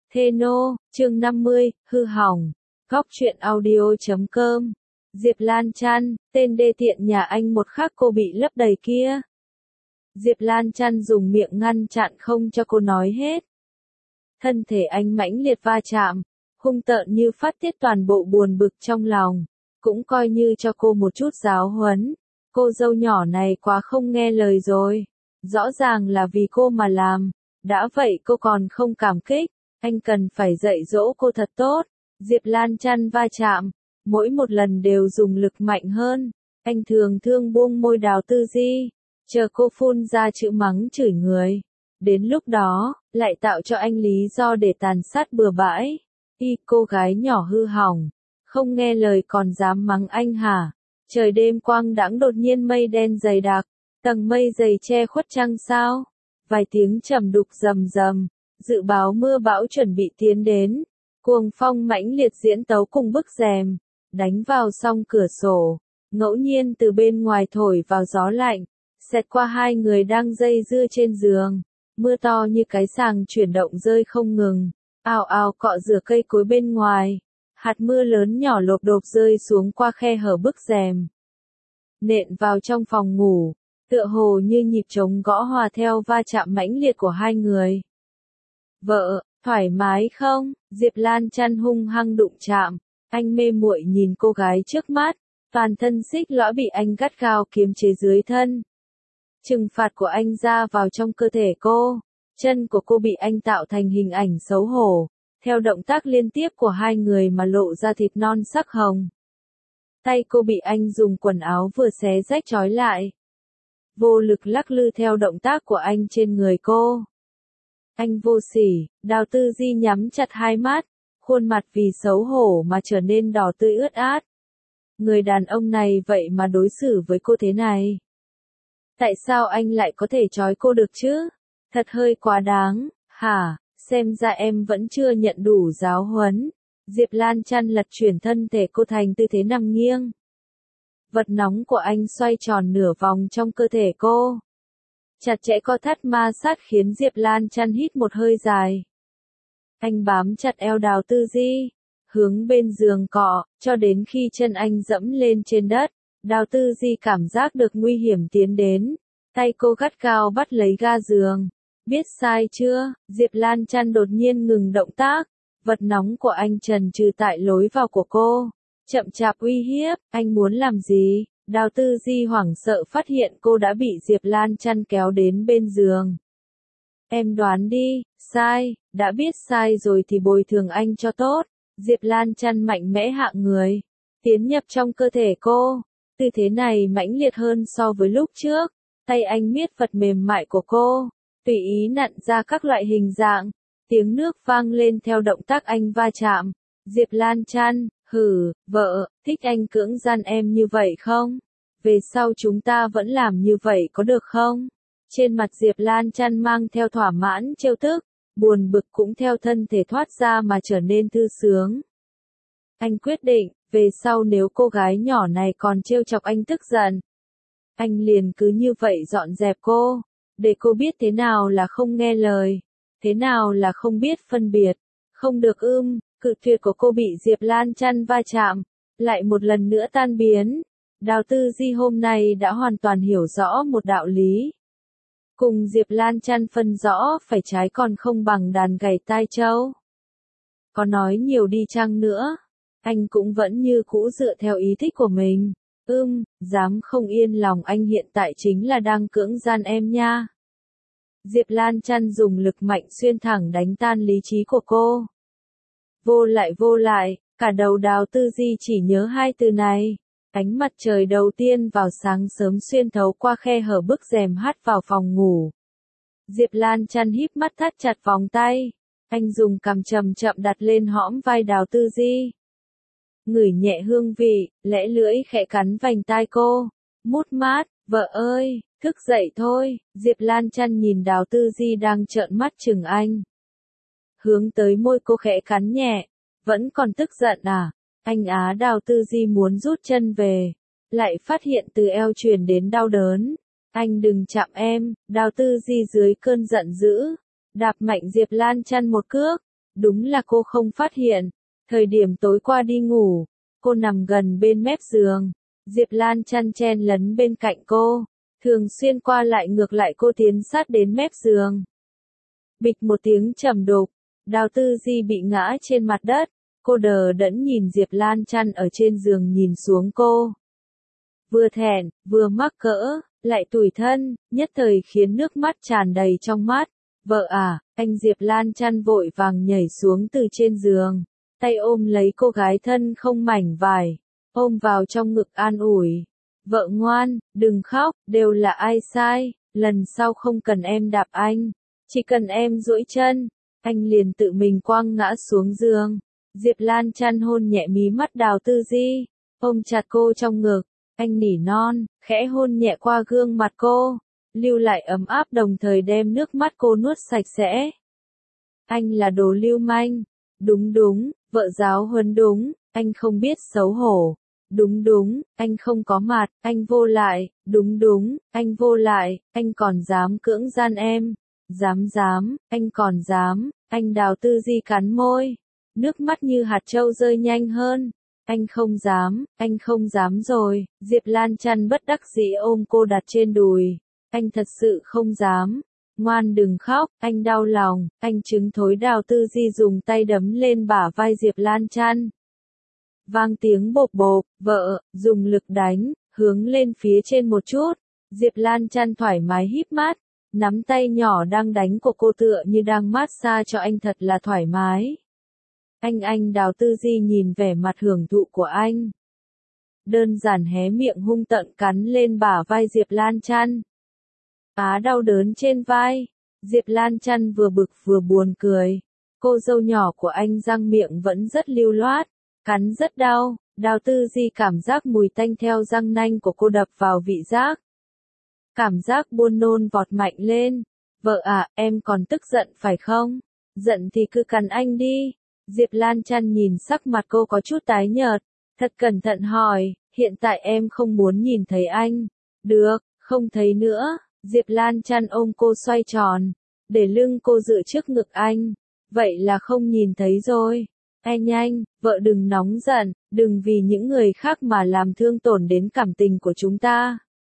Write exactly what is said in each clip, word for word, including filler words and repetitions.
Thê nô, chương năm mươi, hư hỏng. Góc truyện audio chấm com. Diệp Lan Chăn, tên đê tiện nhà anh một khắc cô bị lấp đầy kia. Diệp Lan Chăn dùng miệng ngăn chặn không cho cô nói hết. Thân thể anh mãnh liệt va chạm, hung tợn như phát tiết toàn bộ buồn bực trong lòng, cũng coi như cho cô một chút giáo huấn. Cô dâu nhỏ này quá không nghe lời rồi, rõ ràng là vì cô mà làm, đã vậy cô còn không cảm kích, anh cần phải dạy dỗ cô thật tốt. Diệp Lan Chăn va chạm, mỗi một lần đều dùng lực mạnh hơn, anh thường thương buông môi Đào Tư Di, chờ cô phun ra chữ mắng chửi người. Đến lúc đó, lại tạo cho anh lý do để tàn sát bừa bãi. Y cô gái nhỏ hư hỏng, không nghe lời còn dám mắng anh hả? Trời đêm quang đãng đột nhiên mây đen dày đặc, tầng mây dày che khuất trăng sao. Vài tiếng trầm đục rầm rầm, dự báo mưa bão chuẩn bị tiến đến. Cuồng phong mãnh liệt diễn tấu cùng bức rèm, đánh vào song cửa sổ, ngẫu nhiên từ bên ngoài thổi vào gió lạnh, xẹt qua hai người đang dây dưa trên giường. Mưa to như cái sàng chuyển động rơi không ngừng, ào ào cọ rửa cây cối bên ngoài. Hạt mưa lớn nhỏ lộp độp rơi xuống qua khe hở bức rèm, nện vào trong phòng ngủ, tựa hồ như nhịp trống gõ hòa theo va chạm mãnh liệt của hai người. Vợ, thoải mái không? Diệp Lan Chăn hung hăng đụng chạm, anh mê muội nhìn cô gái trước mắt, toàn thân xích lõa bị anh gắt gao kiềm chế dưới thân. Trừng phạt của anh ra vào trong cơ thể cô, chân của cô bị anh tạo thành hình ảnh xấu hổ, theo động tác liên tiếp của hai người mà lộ ra thịt non sắc hồng. Tay cô bị anh dùng quần áo vừa xé rách trói lại, vô lực lắc lư theo động tác của anh trên người cô. Anh vô sỉ, Đào Tư Di nhắm chặt hai mắt, khuôn mặt vì xấu hổ mà trở nên đỏ tươi ướt át. Người đàn ông này vậy mà đối xử với cô thế này. Tại sao anh lại có thể trói cô được chứ? Thật hơi quá đáng, hả? Xem ra em vẫn chưa nhận đủ giáo huấn. Diệp Lan Chăn lật chuyển thân thể cô thành tư thế nằm nghiêng. Vật nóng của anh xoay tròn nửa vòng trong cơ thể cô, chặt chẽ co thắt ma sát khiến Diệp Lan Chăn hít một hơi dài. Anh bám chặt eo Đào Tư Di, hướng bên giường cọ, cho đến khi chân anh dẫm lên trên đất. Đào Tư Di cảm giác được nguy hiểm tiến đến, tay cô gắt gao bắt lấy ga giường. Biết sai chưa? Diệp Lan Chăn đột nhiên ngừng động tác, vật nóng của anh trần trừ tại lối vào của cô, chậm chạp uy hiếp. Anh muốn làm gì? Đào Tư Di hoảng sợ phát hiện cô đã bị Diệp Lan Chăn kéo đến bên giường. Em đoán đi, sai, đã biết sai rồi thì bồi thường anh cho tốt. Diệp Lan Chăn mạnh mẽ hạ người, tiến nhập trong cơ thể cô. Tư thế này mãnh liệt hơn so với lúc trước, tay anh miết vật mềm mại của cô, tùy ý nặn ra các loại hình dạng. Tiếng nước vang lên theo động tác anh va chạm. Diệp Lan Chăn, hừ, vợ, thích anh cưỡng gian em như vậy không? Về sau chúng ta vẫn làm như vậy có được không? Trên mặt Diệp Lan Chăn mang theo thỏa mãn trêu tức, buồn bực cũng theo thân thể thoát ra mà trở nên thư sướng. Anh quyết định, về sau nếu cô gái nhỏ này còn trêu chọc anh tức giận, anh liền cứ như vậy dọn dẹp cô, để cô biết thế nào là không nghe lời, thế nào là không biết phân biệt, không được ưm. Cự tuyệt của cô bị Diệp Lan Chăn va chạm, lại một lần nữa tan biến. Đào Tư Di hôm nay đã hoàn toàn hiểu rõ một đạo lý. Cùng Diệp Lan Chăn phân rõ phải trái còn không bằng đàn gảy tai trâu. Có nói nhiều đi chăng nữa, anh cũng vẫn như cũ dựa theo ý thích của mình. Ưm, dám không yên lòng anh hiện tại chính là đang cưỡng gian em nha. Diệp Lan Chăn dùng lực mạnh xuyên thẳng đánh tan lý trí của cô. Vô lại vô lại, cả đầu Đào Tư Di chỉ nhớ hai từ này. Ánh mặt trời đầu tiên vào sáng sớm xuyên thấu qua khe hở bức rèm hắt vào phòng ngủ. Diệp Lan Chăn híp mắt thắt chặt vòng tay. Anh dùng cằm chậm chậm đặt lên hõm vai Đào Tư Di. Ngửi nhẹ hương vị, lẽ lưỡi khẽ cắn vành tai cô. Mút mát, vợ ơi, thức dậy thôi. Diệp Lan Chăn nhìn Đào Tư Di đang trợn mắt chừng anh. Hướng tới môi cô khẽ cắn nhẹ. Vẫn còn tức giận à? Anh á. Đào Tư Di muốn rút chân về, lại phát hiện từ eo truyền đến đau đớn. Anh đừng chạm em. Đào Tư Di dưới cơn giận dữ, đạp mạnh Diệp Lan Chăn một cước. Đúng là cô không phát hiện. Thời điểm tối qua đi ngủ, cô nằm gần bên mép giường. Diệp Lan chăn chen lấn bên cạnh cô, thường xuyên qua lại ngược lại cô tiến sát đến mép giường. Bịch một tiếng trầm đục, Đào Tư Di bị ngã trên mặt đất. Cô đờ đẫn nhìn Diệp Lan chăn ở trên giường nhìn xuống cô. Vừa thẹn, vừa mắc cỡ, lại tủi thân, nhất thời khiến nước mắt tràn đầy trong mắt. Vợ à, anh Diệp Lan chăn vội vàng nhảy xuống từ trên giường, tay ôm lấy cô gái thân không mảnh vải, ôm vào trong ngực an ủi. Vợ ngoan, đừng khóc, đều là ai sai, lần sau không cần em đạp anh, chỉ cần em duỗi chân, anh liền tự mình quăng ngã xuống giường. Diệp Lan chăn hôn nhẹ mí mắt Đào Tư Di, ôm chặt cô trong ngực, anh nỉ non, khẽ hôn nhẹ qua gương mặt cô, lưu lại ấm áp đồng thời đem nước mắt cô nuốt sạch sẽ. Anh là đồ lưu manh. Đúng đúng, vợ giáo huấn đúng, anh không biết xấu hổ. Đúng đúng, anh không có mặt, anh vô lại. Đúng đúng, anh vô lại, anh còn dám cưỡng gian em. Dám dám, anh còn dám, anh Đào Tư Di cắn môi. Nước mắt như hạt trâu rơi nhanh hơn. Anh không dám, anh không dám rồi. Diệp Lan chăn bất đắc dĩ ôm cô đặt trên đùi. Anh thật sự không dám. Ngoan đừng khóc, anh đau lòng, anh trứng thối. Đào Tư Di dùng tay đấm lên bả vai Diệp Lan chăn. Vang tiếng bộp bộp, vợ, dùng lực đánh, hướng lên phía trên một chút. Diệp Lan chăn thoải mái híp mắt, nắm tay nhỏ đang đánh của cô tựa như đang mát xa cho anh thật là thoải mái. Anh anh Đào Tư Di nhìn vẻ mặt hưởng thụ của anh. Đơn giản hé miệng hung tợn cắn lên bả vai Diệp Lan chăn. Á đau đớn trên vai. Diệp Lan chăn vừa bực vừa buồn cười. Cô dâu nhỏ của anh răng miệng vẫn rất lưu loát, cắn rất đau. Đào Tư Di cảm giác mùi tanh theo răng nanh của cô đập vào vị giác. Cảm giác buồn nôn vọt mạnh lên. Vợ à, em còn tức giận phải không? Giận thì cứ cắn anh đi. Diệp Lan chăn nhìn sắc mặt cô có chút tái nhợt, thật cẩn thận hỏi, hiện tại em không muốn nhìn thấy anh. Được, không thấy nữa. Diệp Lan chăn ôm cô xoay tròn, để lưng cô dựa trước ngực anh. Vậy là không nhìn thấy rồi. Anh nhanh, vợ đừng nóng giận, đừng vì những người khác mà làm thương tổn đến cảm tình của chúng ta.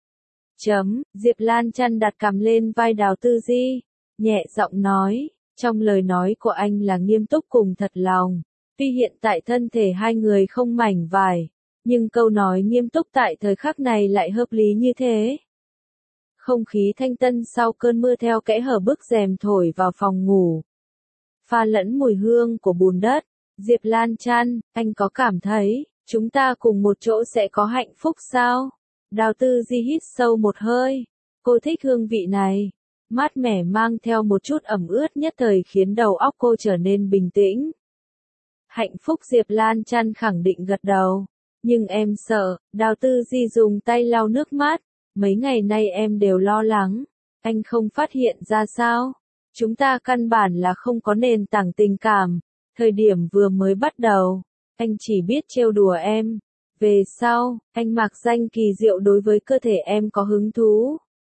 Chấm, Diệp Lan chăn đặt cằm lên vai Đào Tư Di, nhẹ giọng nói, trong lời nói của anh là nghiêm túc cùng thật lòng. Tuy hiện tại thân thể hai người không mảnh vải, nhưng câu nói nghiêm túc tại thời khắc này lại hợp lý như thế. Không khí thanh tân sau cơn mưa theo kẽ hở bức rèm thổi vào phòng ngủ. Pha lẫn mùi hương của bùn đất. Diệp Lan chăn, anh có cảm thấy, chúng ta cùng một chỗ sẽ có hạnh phúc sao? Đào Tư Di hít sâu một hơi. Cô thích hương vị này. Mát mẻ mang theo một chút ẩm ướt nhất thời khiến đầu óc cô trở nên bình tĩnh. Hạnh phúc. Diệp Lan chăn khẳng định gật đầu. Nhưng em sợ. Đào Tư Di dùng tay lau nước mắt. Mấy ngày nay em đều lo lắng. Anh không phát hiện ra sao? Chúng ta căn bản là không có nền tảng tình cảm. Thời điểm vừa mới bắt đầu, anh chỉ biết trêu đùa em. Về sau, anh mạc danh kỳ diệu đối với cơ thể em có hứng thú.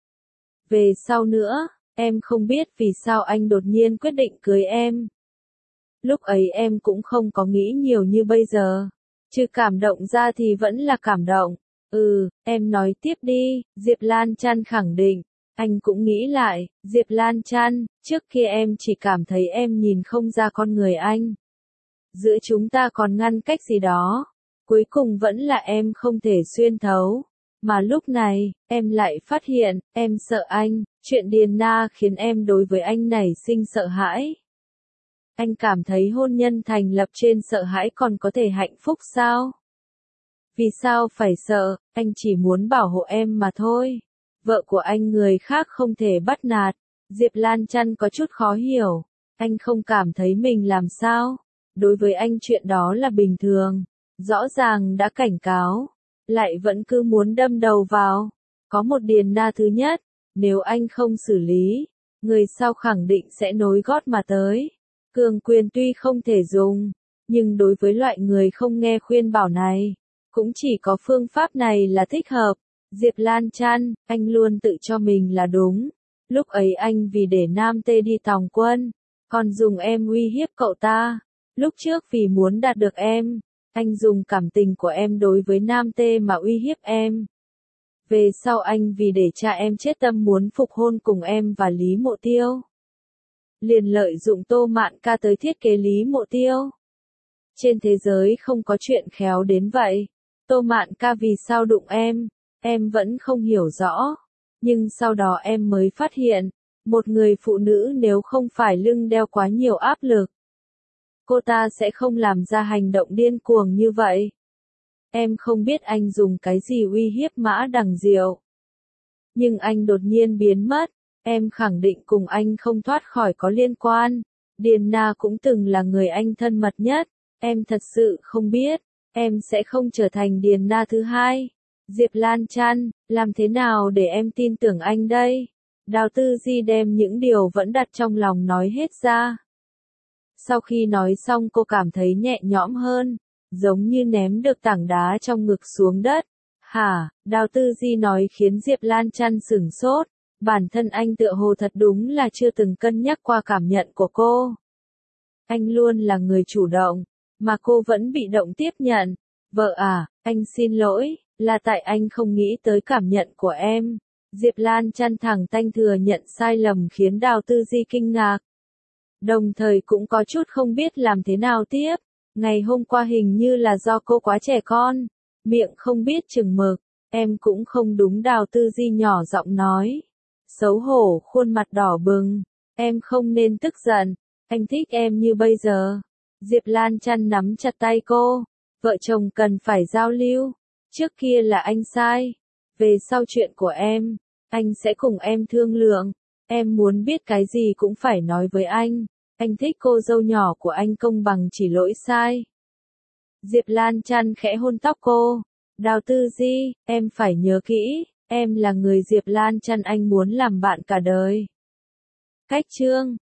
Về sau nữa, em không biết vì sao anh đột nhiên quyết định cưới em. Lúc ấy em cũng không có nghĩ nhiều như bây giờ. Chứ cảm động ra thì vẫn là cảm động. Ừ, em nói tiếp đi. Diệp Lan chăn khẳng định. Anh cũng nghĩ lại. Diệp Lan chăn, trước kia em chỉ cảm thấy em nhìn không ra con người anh. Giữa chúng ta còn ngăn cách gì đó. Cuối cùng vẫn là em không thể xuyên thấu. Mà lúc này, em lại phát hiện, em sợ anh. Chuyện Điền Na khiến em đối với anh nảy sinh sợ hãi. Anh cảm thấy hôn nhân thành lập trên sợ hãi còn có thể hạnh phúc sao? Vì sao phải sợ? Anh chỉ muốn bảo hộ em mà thôi. Vợ của anh người khác không thể bắt nạt. Diệp Lan chăn có chút khó hiểu. Anh không cảm thấy mình làm sao? Đối với anh chuyện đó là bình thường. Rõ ràng đã cảnh cáo. Lại vẫn cứ muốn đâm đầu vào. Có một Điền Na thứ nhất. Nếu anh không xử lý, người sau khẳng định sẽ nối gót mà tới. Cường quyền tuy không thể dùng, nhưng đối với loại người không nghe khuyên bảo này, cũng chỉ có phương pháp này là thích hợp. Diệp Lan chăn, anh luôn tự cho mình là đúng. Lúc ấy anh vì để Nam Tê đi tòng quân, Còn dùng em uy hiếp cậu ta. Lúc trước vì muốn đạt được em, anh dùng cảm tình của em đối với Nam Tê mà uy hiếp em. Về sau anh vì để cha em chết tâm muốn phục hôn cùng em và Lý Mộ Tiêu. Liền lợi dụng Tô Mạn Ca tới thiết kế Lý Mộ Tiêu. Trên thế giới không có chuyện khéo đến vậy. Tô Mạn Ca vì sao đụng em, em vẫn không hiểu rõ. Nhưng sau đó em mới phát hiện, một người phụ nữ nếu không phải lưng đeo quá nhiều áp lực, cô ta sẽ không làm ra hành động điên cuồng như vậy. Em không biết anh dùng cái gì uy hiếp Mã Đằng Diệu. Nhưng anh đột nhiên biến mất, em khẳng định cùng anh không thoát khỏi có liên quan. Điền Na cũng từng là người anh thân mật nhất, em thật sự không biết, em sẽ không trở thành Điền Na thứ hai. Diệp Lan Chăn, làm thế nào để em tin tưởng anh đây? Đào Tư Di đem những điều vẫn đặt trong lòng nói hết ra. Sau khi nói xong cô cảm thấy nhẹ nhõm hơn, giống như ném được tảng đá trong ngực xuống đất. Hả, Đào Tư Di nói khiến Diệp Lan Chăn sửng sốt, bản thân anh tựa hồ thật đúng là chưa từng cân nhắc qua cảm nhận của cô. Anh luôn là người chủ động, mà cô vẫn bị động tiếp nhận. Vợ à, anh xin lỗi, là tại anh không nghĩ tới cảm nhận của em. Diệp Lan Chăn thẳng tanh thừa nhận sai lầm khiến Đào Tư Di kinh ngạc. Đồng thời cũng có chút không biết làm thế nào tiếp. Ngày hôm qua hình như là do cô quá trẻ con, miệng không biết chừng mực, em cũng không đúng. Đào Tư Di nhỏ giọng nói. Xấu hổ khuôn mặt đỏ bừng, em không nên tức giận, anh thích em như bây giờ. Diệp Lan Chăn nắm chặt tay cô, vợ chồng cần phải giao lưu, trước kia là anh sai, về sau chuyện của em, anh sẽ cùng em thương lượng, em muốn biết cái gì cũng phải nói với anh, anh thích cô dâu nhỏ của anh công bằng chỉ lỗi sai. Diệp Lan Chăn khẽ hôn tóc cô, Đào Tư Di, em phải nhớ kỹ, em là người Diệp Lan Chăn anh muốn làm bạn cả đời. Cách chương